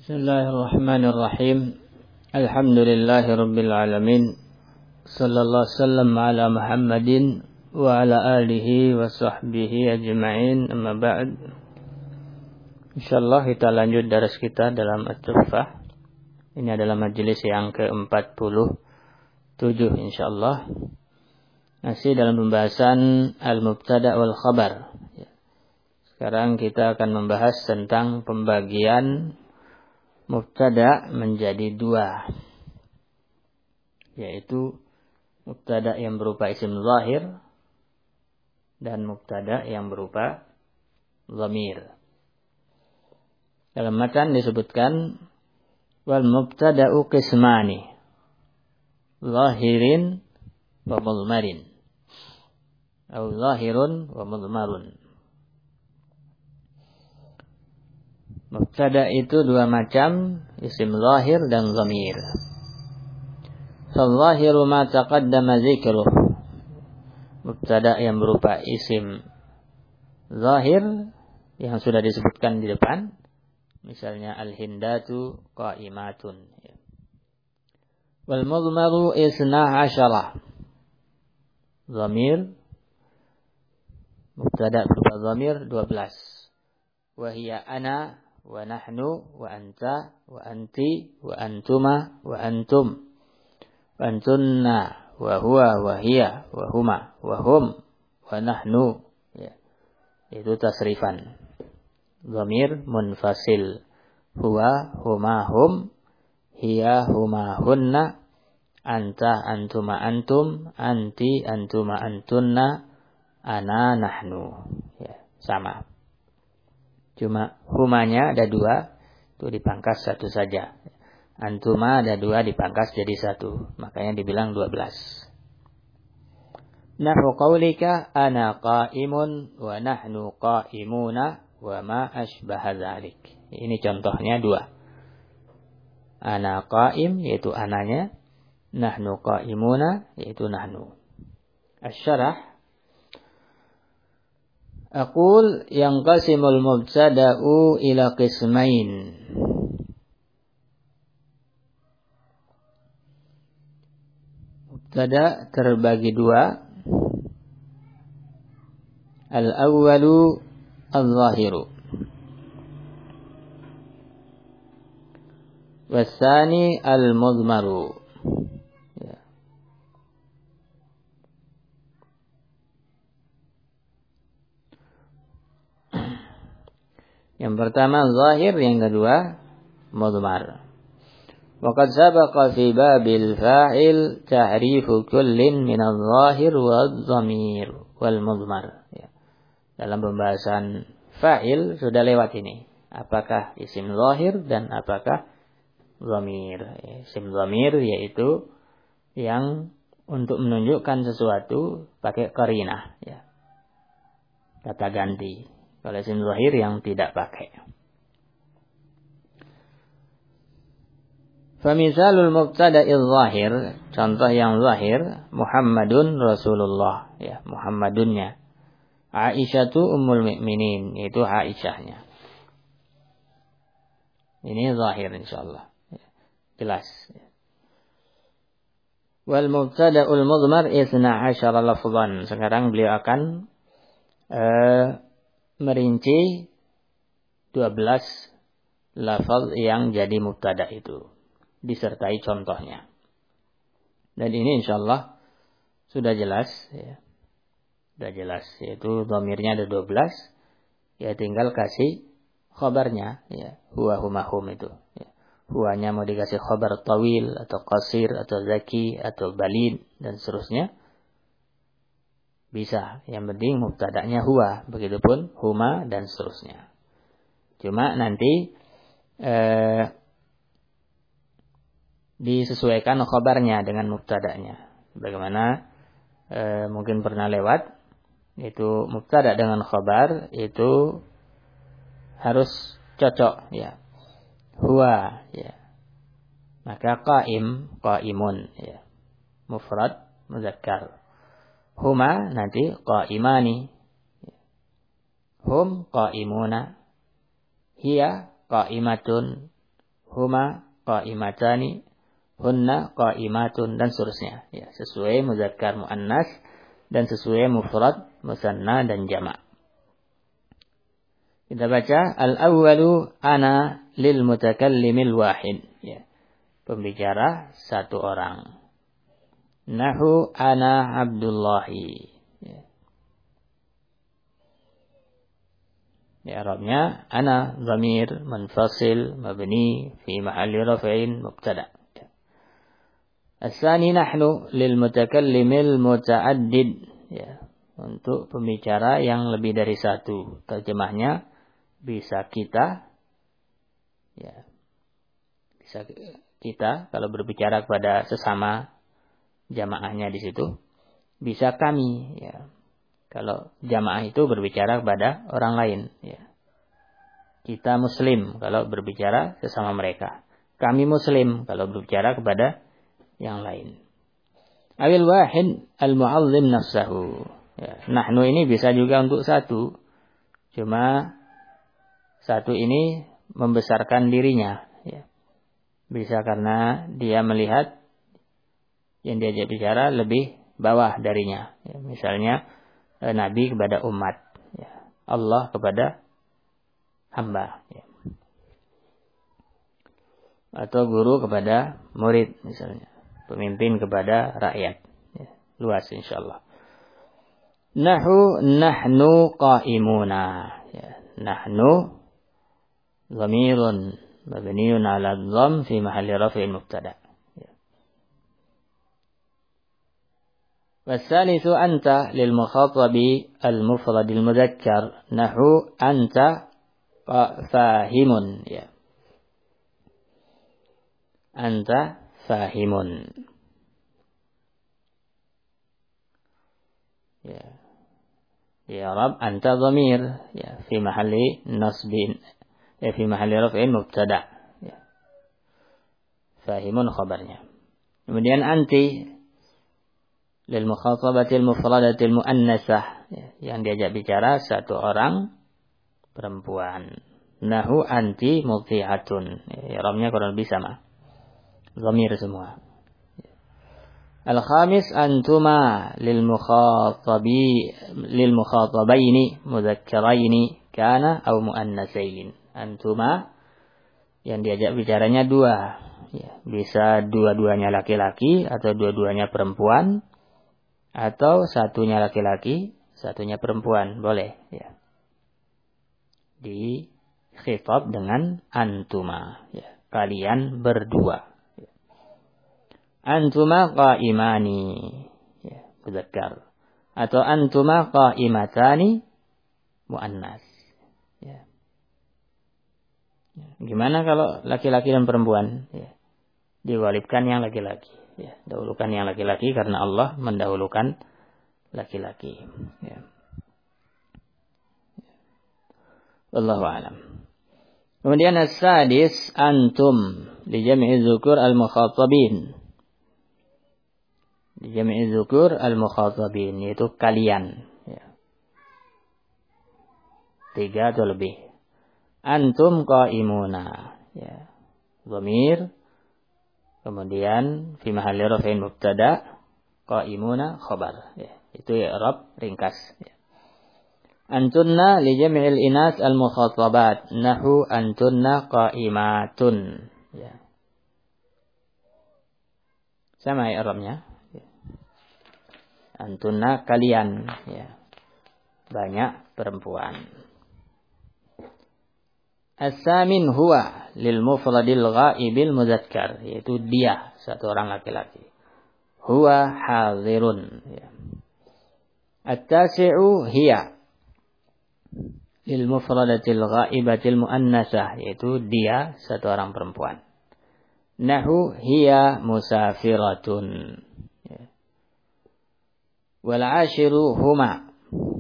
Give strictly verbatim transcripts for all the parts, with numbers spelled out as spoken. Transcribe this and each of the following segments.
Bismillahirrahmanirrahim. Alhamdulillahirabbil alamin. Sallallahu sallam ala Muhammadin wa ala alihi wa sahbihi ajma'in. Amma ba'd. Insyaallah kita lanjut daras kita dalam At-Tuhfah. Ini adalah majelis yang ke empat puluh tujuh insyaallah. Masih dalam pembahasan al-mubtada wal khabar. Sekarang kita akan membahas tentang pembagian mubtada menjadi dua, yaitu mubtada yang berupa isim zahir dan mubtada yang berupa dhamir. Dalam matan disebutkan wal mubtada'u qismani zahirin wa mudmarin atau zahirun wa mudmarun. Mubtada itu dua macam, isim zahir dan dhamir. Zahiru ma taqaddama dzikruh. Mubtada yang berupa isim zahir yang sudah disebutkan di depan, misalnya al-hindatu qa'imatun. Wal mudmaru isna asyara. Dhamir, mubtada berupa dhamir dua belas. Wa hiya ana wa nahnu wa anta wa anti wa antuma wa antum wa antunna wa huwa wa hiya wa huma wa hum wa nahnu, ya. Itu tasrifan. Dhamir munfasil. Huwa huma hum, hiya huma hunna, anta antuma antum, anti antuma antunna, ana nahnu, ya, sama. Cuma humanya ada dua, itu dipangkas satu saja. Antuma ada dua, dipangkas jadi satu. Makanya dibilang dua belas. Nahu qawlika ana qa'imun wa nahnu qa'imuna wa ma ashbaha dhalik. Ini contohnya dua. Ana qa'im, yaitu ananya. Nahnu qa'imuna, yaitu nahnu. Asy-syarah. Aqul yanqasimul mubtada'u ila qismain. Mubtada terbagi dua. Al-awwalu al-zahiru. Wassani al-mudmaru. Yang pertama zahir, yang kedua mudmar. Waqad sabaqa fi babil fa'il ta'rifu kullin min adh-dhahir wadh-dhamir wal mudmar. Ya. Dalam pembahasan fa'il sudah lewat ini. Apakah isim zahir dan apakah dhamir. Isim dhamir yaitu yang untuk menunjukkan sesuatu pakai qarinah, ya. Kata ganti. Kalau isim zahir yang tidak pakai. Famisalul mubtada'il zahir, contoh yang zahir, Muhammadun Rasulullah, ya, Muhammadunnya. Aisyatu ummul mukminin, itu Aisyahnya. Ini zahir insyaallah. Ya, jelas. Wal mubtada'ul mudmar isna asyara lafzan. Sekarang beliau akan uh, merinci dua belas lafaz yang jadi mubtada itu, disertai contohnya. Dan ini insyaallah sudah jelas, ya. Sudah jelas, yaitu dhamirnya ada dua belas, ya tinggal kasih khabarnya, ya. Huwa huma hum itu, ya. Huwanya mau dikasih khabar tawil atau qasir atau zaki atau balid dan seterusnya. Bisa, yang penting mubtada'nya huwa, begitupun huma dan seterusnya. Cuma nanti eh, disesuaikan khabarnya dengan mubtada'nya. Bagaimana eh, mungkin pernah lewat, itu mubtada' dengan khabar itu harus cocok, ya. Huwa, ya. Maka qa'im, qa'imun, ya. Mufrad, muzakkar. Huma nanti qa'imani. Hum qa'imuna. Hiya qa'imatun. huma qa'imatani, hunna qa'imatun, dan seterusnya. Ya, sesuai muzakkar muannas dan sesuai mufrad musanna dan jamak. Kita baca al-awwalu ana lil mutakallimil wahid. Ya. Pembicara satu orang. Nahu ana Abdullahi. Ya. Di Arabnya ana dhamir munfasil mabni fi mahalli raf'in mubtada. As-sani nahnu lil mutakallimil muta'addid. Ya. Untuk pembicara yang lebih dari satu. Terjemahnya bisa kita, ya, bisa kita kalau berbicara kepada sesama jamaahnya di situ, bisa kami, ya, kalau jamaah itu berbicara kepada orang lain, ya, kita muslim kalau berbicara sesama mereka, kami muslim kalau berbicara kepada yang lain. Awil wahid al mu'azzim nafsahu, ya, nahnu ini bisa juga untuk satu, cuma satu ini membesarkan dirinya, ya. Bisa karena dia melihat yang diajak bicara lebih bawah darinya. Ya. Misalnya eh, Nabi kepada umat, ya. Allah kepada hamba, ya. Atau guru kepada murid misalnya, pemimpin kepada rakyat, ya. Luas insyaallah. Nahu nahnu qa'imuna, ya. Nahnu dhamirun mabniun 'ala dhamm fi mahalli raf'in mubtada. Wasalisu anta lil mukhatabi al mufrad al mudzakkar nahu anta fahimun, ya. Anta fahimun. Ya. Ya Rabb anta dhamir, ya, fi mahalli nasbin. Ya, fi mahalli raf'in mubtada. Ya. Fahimun khabarnya. Kemudian anti lil mukhatabatil mufradatil muannasah, ya, yang diajak bicara satu orang perempuan. Nahu anti muti'atun. Ya, ramnya kurang lebih sama. Dhamir semua. Ya. Al-khamis antuma lil mukhatabi lil mukhatabaini mudzakkaraini kana aw muannasain. Antuma yang diajak bicaranya dua, ya, bisa dua-duanya laki-laki atau dua-duanya perempuan, atau satunya laki-laki satunya perempuan, boleh, ya. Di khitab dengan antuma, ya, kalian berdua, ya. Antuma qa'imani, ya, mudzakkar, atau antuma qa'imatani muannas, ya. Gimana kalau laki-laki dan perempuan? Ya. Diwalibkan yang laki-laki. Ya. Dahulukan yang laki-laki karena Allah mendahulukan laki-laki. Ya. Wallahu a'lam. Kemudian as-sadis antum li jam'i dzukur al-mukhatabin. Li jam'i dzukur al-mukhatabin, yaitu kalian. Ya. Tiga atau lebih. Antum qa'imuna, ya. Dhamir, kemudian fi mahalli raf'in mubtada, qa'imuna khabar, ya. Itu i'rab ringkas, ya. Antunna li jam'il inas al mukhatabat, nahu antunna qa'imatun, ya. Sama i'rabnya, ya. Antunna kalian, ya. Banyak perempuan. As-samin huwa lil mufradil ghaibil mudzakkar, yaitu dia, satu orang laki-laki. Huwa hadirun, ya. At-tasi'u hiya lil mufradatil ghaibatil muannasah, yaitu dia, satu orang perempuan. Nahu hiya musafiratun, ya. Wal 'ashiru huma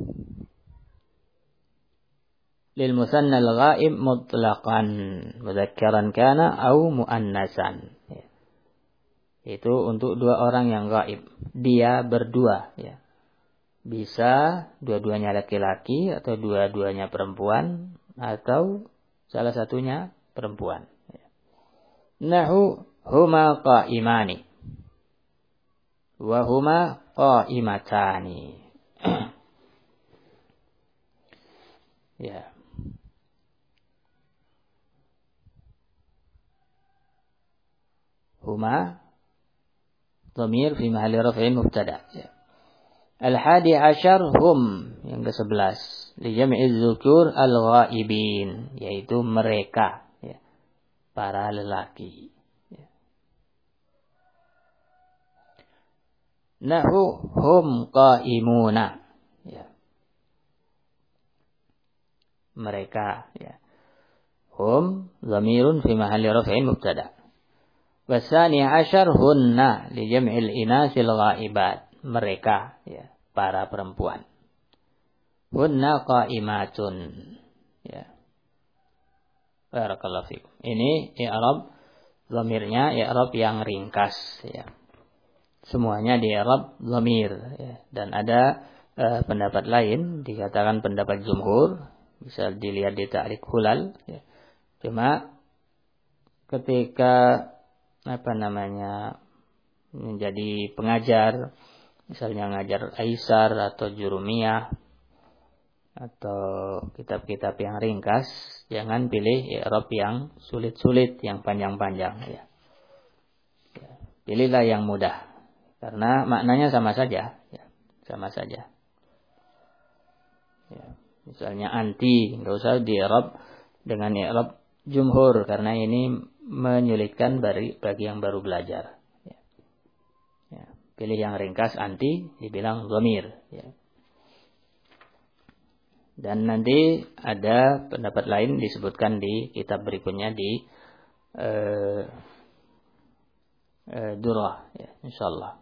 lil musanna al-ghaib mutlaqan mudzakkaran kana au muannasan, ya. Itu untuk dua orang yang gaib, dia berdua, ya. Bisa dua-duanya laki-laki atau dua-duanya perempuan atau salah satunya perempuan, ya. Nahu huma qa'imani wa huma qa'imatani. Ya. Huma dhamir fi mahalli raf'in mubtada. Ya. Al-hadi asyar hum, yang ke sebelas, li jam'i dzukur al-ghaibin, yaitu mereka, ya, para lelaki. Ya. Nahu hum qaimuna, ya, mereka, ya. Hum dhamirun fi mahalli raf'in mubtada. Wasani asyar hunna li jam'il inasil ghaibat, mereka, ya, para perempuan. Hunna qaimatun, ya. Barakallahu fikum. Ini i'rab dhamirnya, i'rab yang ringkas, ya. Semuanya di i'rab dhamir, ya. Dan ada uh, pendapat lain, dikatakan pendapat jumhur, bisa dilihat di Ta'liq Hulal, ya. Cuma ketika apa namanya menjadi pengajar, misalnya ngajar Aisar atau Jurumiyah atau kitab-kitab yang ringkas, jangan pilih i'rab yang sulit-sulit, yang panjang-panjang, ya. Ya. Pilihlah yang mudah, karena maknanya sama saja, ya. Sama saja. Ya. Misalnya anti, nggak usah di i'rab dengan i'rab jumhur, karena ini menyulitkan bagi, bagi yang baru belajar. Ya. Ya. Pilih yang ringkas, anti, dibilang dhamir, ya. Dan nanti ada pendapat lain disebutkan di kitab berikutnya di uh, uh, Durrah, ya, insyaallah.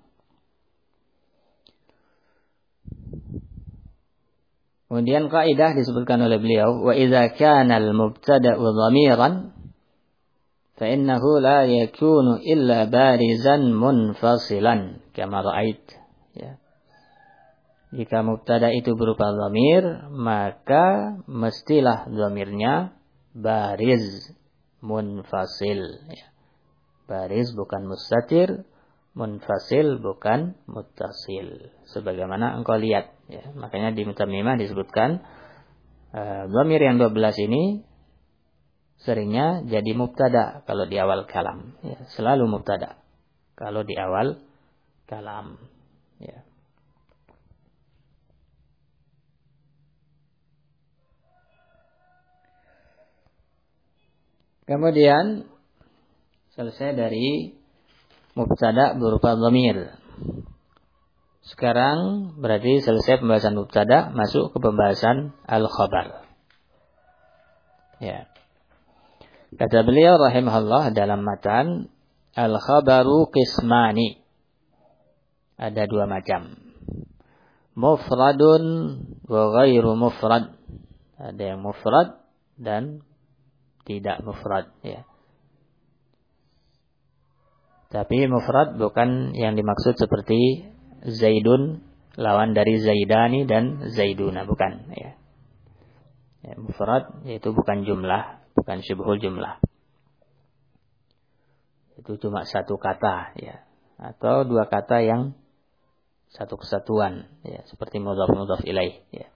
Kemudian kaidah disebutkan oleh beliau, wa idza kana al-mubtada'u dhamiran fa innahu la yakunu illa barizan munfasilan kama ra'ait, ya. Jika mubtada itu berupa dhamir, maka mestilah dhamirnya bariz munfasil, ya. Bariz bukan mustatir, munfasil bukan muttasil, sebagaimana engkau lihat, ya. Makanya di Mutammimah disebutkan uh, dhamir yang dua belas ini seringnya jadi mubtada kalau di awal kalam, ya. Selalu mubtada kalau di awal kalam, ya. Kemudian selesai dari mubtada berupa dhamir. Sekarang berarti selesai pembahasan mubtada, masuk ke pembahasan al-khabar. Ya. Kata beliau rahimahullah dalam matan, al-khabaru qismani. Ada dua macam. Mufradun wa ghairu mufrad. Ada yang mufrad dan tidak mufrad, ya. Tapi mufrad bukan yang dimaksud seperti Zaidun lawan dari Zaidani dan Zaiduna, bukan, ya. Ya, mufrad yaitu bukan jumlah, bukan syubhul jumlah. Itu cuma satu kata, ya, atau dua kata yang satu kesatuan, ya, seperti mudhaf mudhaf ilaih, ya.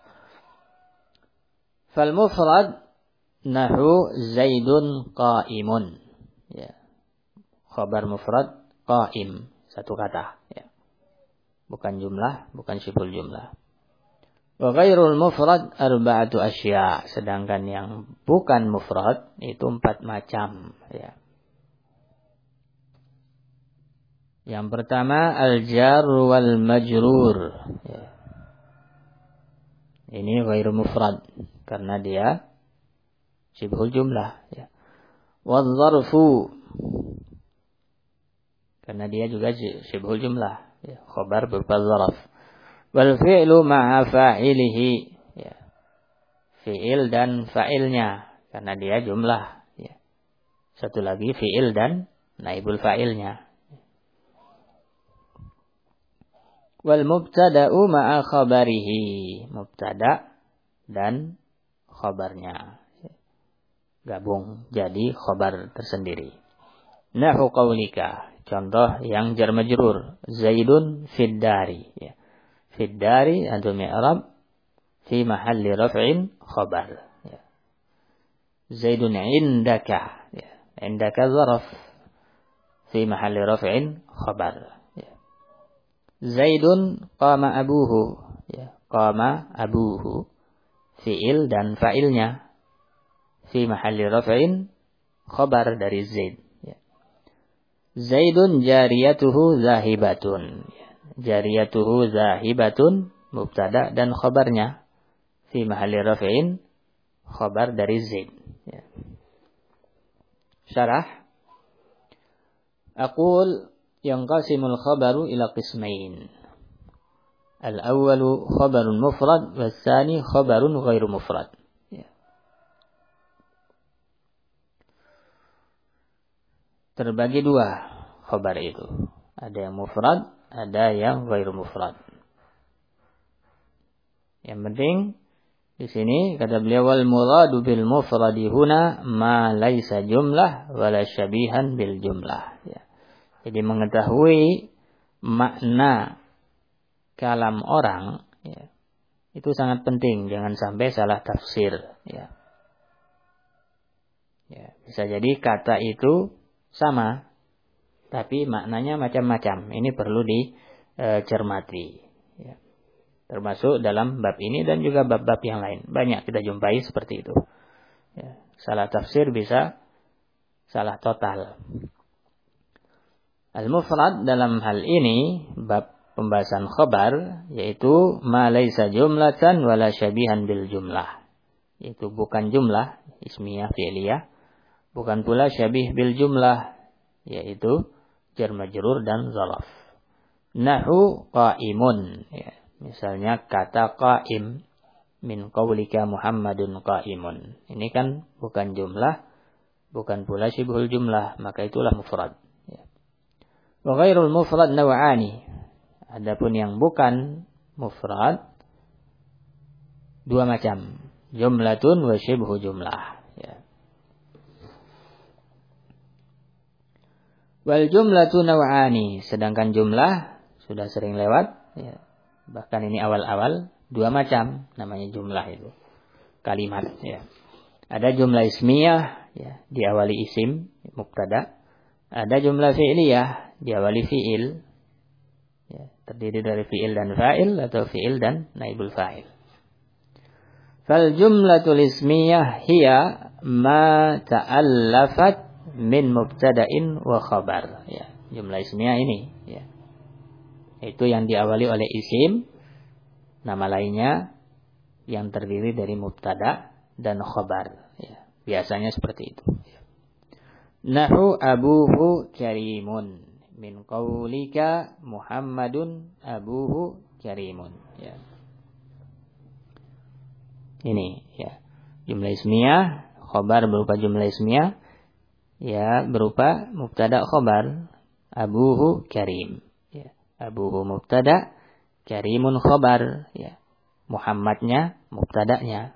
Fal mufrad nahu Zaidun qaimun, ya. Khabar mufrad qaim, satu kata, ya. Bukan jumlah, bukan syibhul jumlah. Wa ghairul mufrad arba'atu asya, sedangkan yang bukan mufrad itu empat macam, ya. Yang pertama al-jar wal majrur, ya. Ini ghairu mufrad karena dia syibhul jumlah, ya. Wadh-dharfu, karena dia juga syibhul jumlah, ya, khabar berupa dzaraf. Wal fi'lu ma'a fa'ilihi, ya. Fi'il dan fa'ilnya, karena dia jumlah, ya. Satu lagi fi'il dan naibul fa'ilnya. Wal mubtada'u ma'a khabarihi, mubtada dan khabarnya, ya. Gabung jadi khabar tersendiri. Nahu qaulika. Contoh yang jar majrur. Zaidun fid dari. Ya. Fid dari antum i'rab fi mahalli raf'in khabar. Ya. Zaidun indaka. Ya. Indaka zaraf fi mahalli raf'in khabar. Ya. Zaidun qama abuhu. Ya. Qama abuhu. Fi'il dan fa'ilnya fi mahalli raf'in khabar dari Zaid. Ya. Zaidun jariyatuhu zahibatun. Ya. Jariyatuhu zahibatun mubtada dan khabarnya fi mahalli raf'in khabar dari Zaid. Ya. Syarah. Aqul yanqasimul khabaru ila qismain. Al-awwalu khabarun mufrad was-tsani khabarun ghairu mufrad. Ya. Terbagi dua khabar itu. Ada yang mufrad, ada yang ghairu mufrad. Yang penting di sini kata beliau wal muradu bil mufradi huna ma laisa jumlah wala syabihan bil jumlah. Ya. Jadi mengetahui makna kalam orang, ya, itu sangat penting. Jangan sampai salah tafsir. Ya. Ya, bisa jadi kata itu sama, tapi maknanya macam-macam. Ini perlu dicermati. Ya. Termasuk dalam bab ini dan juga bab-bab yang lain. Banyak kita jumpai seperti itu. Ya. Salah tafsir bisa salah total. Al-mufrad dalam hal ini bab pembahasan khabar yaitu ma laisa jumlatan wala syabihan bil jumlah. Itu bukan jumlah ismiyah fi'liyah, bukan pula syabih bil jumlah yaitu jar majrur dan zaraf. Nahu qaimun, ya, misalnya kata qaim min qaulika Muhammadun qaimun. Ini kan bukan jumlah, bukan pula syibhul jumlah, maka itulah mufrad. Ya. Wa ghairul mufrad naw'ani. Adapun yang bukan mufrad dua macam, jumlatun wa syibhu jumlah. Ya. Wal jumlatu naw'ani, sedangkan jumlah sudah sering lewat. Ya. Bahkan ini awal-awal dua macam namanya jumlah itu kalimat. Ya. Ada jumlah ismiyah, ya, diawali isim mubtada. Ada jumlah fi'liyah diawali fi'il. Ya, terdiri dari fi'il dan fa'il atau fi'il dan naibul fa'il. Fal jumlatul ismiyah hiya ma ta'allafat min mubtada'in wa khabar. Ya, jumlah ismiyah ini, ya. Itu yang diawali oleh isim, nama lainnya yang terdiri dari mubtada dan khabar. Ya, biasanya seperti itu. Ya. Nahu abuhu karimun. Min qaulika Muhammadun abuhu karimun. Ya. Ini, ya, jumlah ismiyah, khabar berupa jumlah ismiyah, ya, berupa mubtada khabar, abuhu karim. Ya. Abuhu mubtada, karimun khabar. Ya. Muhammadnya mubtadanya.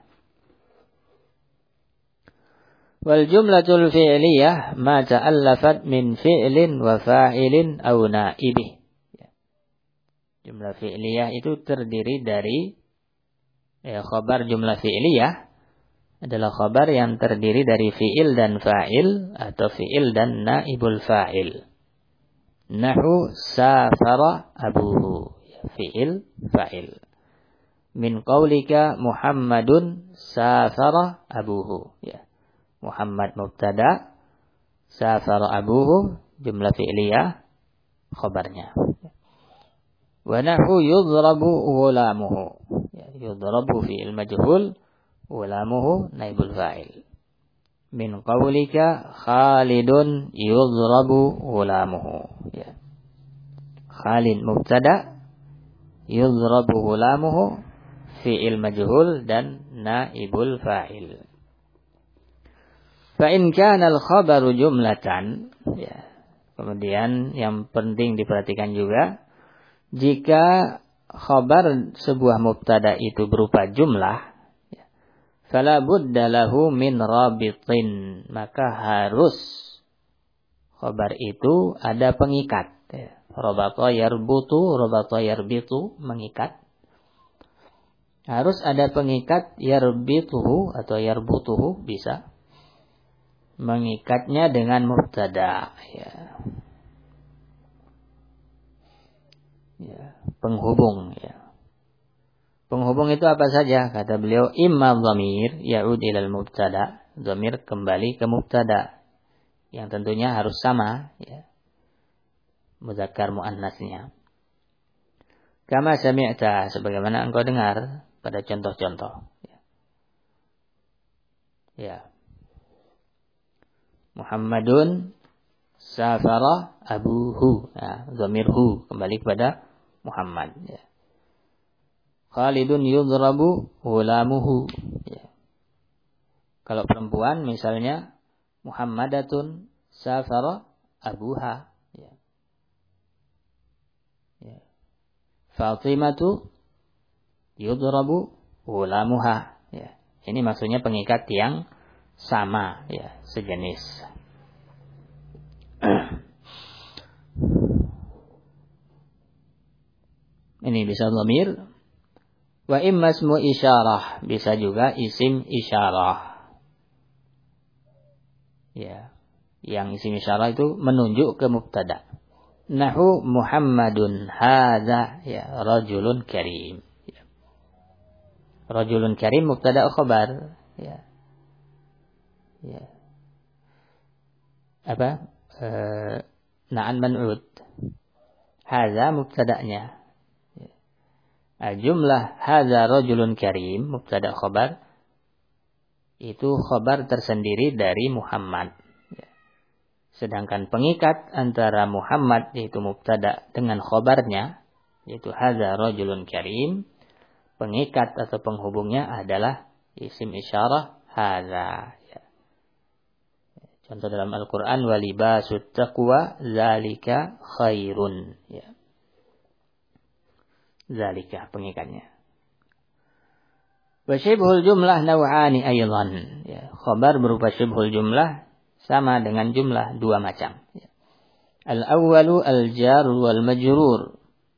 Wal jumlatul fi'liyah ma ta'allafat min fi'lin wa fa'ilin aw naibih. Ya. Jumlah fi'liyah itu terdiri dari, ya, khabar jumlah fi'liyah adalah khabar yang terdiri dari fi'il dan fa'il atau fi'il dan naibul fa'il. Nahu safara abuhu. Ya, fi'il fa'il. Min qaulika Muhammadun safara abuhu. Ya. Muhammad mubtada, safara abuhu jumlah fi'liyah khabarnya. Wa nahu yudrabu ghulamuhu. Ya, yudrabu fi'il majhul, ghulamuhu naibul fa'il. Min qaulika Khalidun yudrabu ghulamuhu. Ya. Khalid mubtada, yudrabu ghulamuhu fi'il majhul dan naibul fa'il. Fa in kana al-khabaru jumlatan, ya. Kemudian yang penting diperhatikan juga, jika khabar sebuah mubtada itu berupa jumlah, ya, fala budda lahu min rabitin, maka harus Khabar itu ada pengikat. Ya. Rabata yarbutu, rabata yarbitu, mengikat. Harus ada pengikat yarbituhu atau yarbutuhu, bisa. Mengikatnya dengan mubtada. Ya. Ya. Penghubung. Ya. Penghubung itu apa saja? Kata beliau, imma dhamir ya'ud ilal mubtada. Dhamir kembali ke mubtada. Yang tentunya harus sama, ya. Muzakkar muannasnya. Kama sami'ta, sebagaimana engkau dengar pada contoh-contoh. Ya. Ya. Muhammadun safara abuhu. Nah, dhamir hu kembali kepada Muhammad. Ya. Khalidun yudrabu ghulamuhu. Ya. Kalau perempuan misalnya Muhammadatun safara abuha. Ya. Ya. Fatimatu yudrabu ghulamuha. Ya. Ini maksudnya pengikat yang sama, ya, sejenis. Ini bisa dhamir. Wa imma ismu isyarah, bisa juga isim isyarah. Ya, yang isim isyarah itu menunjuk ke mubtada. Nahu Muhammadun hadza, ya, rajulun karim. Ya. Rajulun karim mubtada khabar, ya. Ya. Apa? E, na'an man'ud. Hadza mubtada'nya. Ya. Jumlah hadza rajulun karim mubtada khabar itu khabar tersendiri dari Muhammad. Ya. Sedangkan pengikat antara Muhammad yaitu mubtada dengan khabarnya yaitu hadza rajulun karim, pengikat atau penghubungnya adalah isim isyarah hadza. Ya. Contoh dalam Al-Qur'an walibasut taqwa zalika khairun. Ya. Zalika pengikatnya. Wa syibhul jumlah naw'ani aydan. Ya, khabar berupa syibhul jumlah sama dengan jumlah dua macam. Ya. Al-awwalu al-jar wal majrur.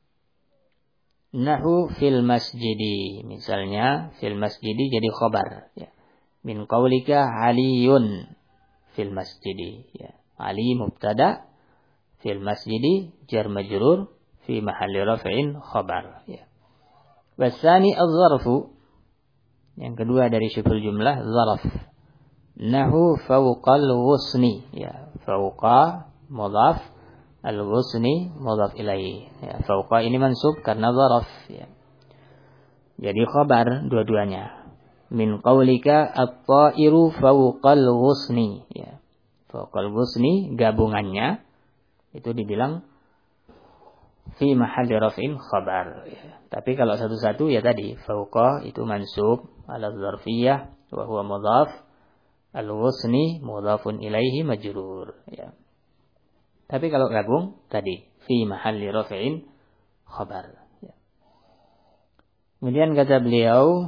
Nahu fil masjidi. Misalnya fil masjidi jadi khabar. Ya. Min qaulika aliyun fil masjidi. Ya. Ali mubtada, fil masjidi jar majrur fi mahalli raf'in khabar. Ya. Wasani az-zarfu. Yang kedua dari syibhul jumlah zaraf. Nahu fawqal ghusni. Ya, fawqa mudhaf, al-ghusni mudhaf ilaihi. Ya, fawqa ini mansub karena zaraf, ya. Jadi khabar dua-duanya. Min qaulika at-ta'iru fawqal ghusni. Ya. Fawqal ghusni gabungannya itu dibilang fi mahalli raf'in khabar. Ya. Tapi kalau satu-satu ya tadi fawqa itu mansub ala dzarfiyah wa huwa mudhaf, al-ghusni mudhafun ilaihi majrur. Ya. Tapi kalau gabung tadi fi mahalli raf'in khabar. Ya. Kemudian kata beliau,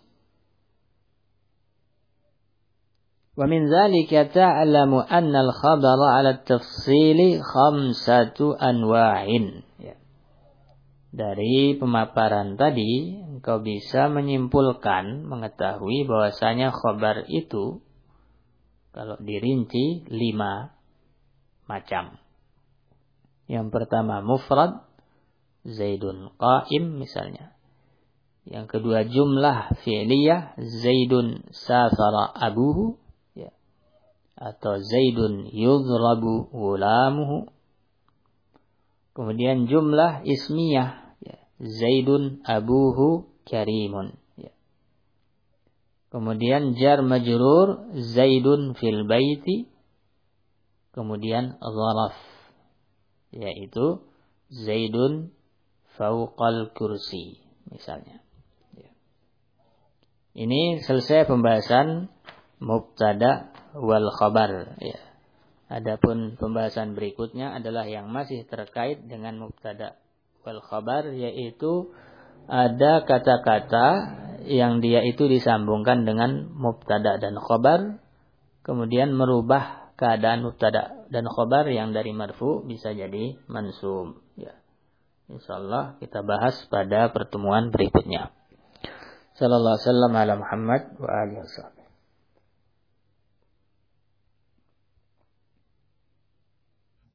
wa min dzalika ta'lamu anna al-khabara 'ala at-tafsili khamsatu anwa'in. Ya. Dari pemaparan tadi engkau bisa menyimpulkan, mengetahui bahwasanya khabar itu kalau dirinci lima macam. Yang pertama mufrad, Zaidun qa'im misalnya. Yang kedua jumlah fi'liyah, Zaidun safara abuhu, ya. Atau Zaidun yudrabu ghulamuhu. Kemudian jumlah ismiyah, ya. Zaidun abuhu karimun. Ya. Kemudian jar majrur Zaidun fil baiti. Kemudian zaraf, yaitu Zaidun fawqal kursi misalnya. Ya. Ini selesai pembahasan mubtada wal khabar. Ya. Adapun pembahasan berikutnya adalah yang masih terkait dengan mubtada wal khabar, yaitu ada kata-kata yang dia itu disambungkan dengan mubtada dan khabar, kemudian merubah keadaan mubtada dan khobar yang dari marfu bisa jadi mansub. Ya. Insyaallah kita bahas pada pertemuan berikutnya. Sallallahu alaihi wasallam ala Muhammad wa alihi wasallam.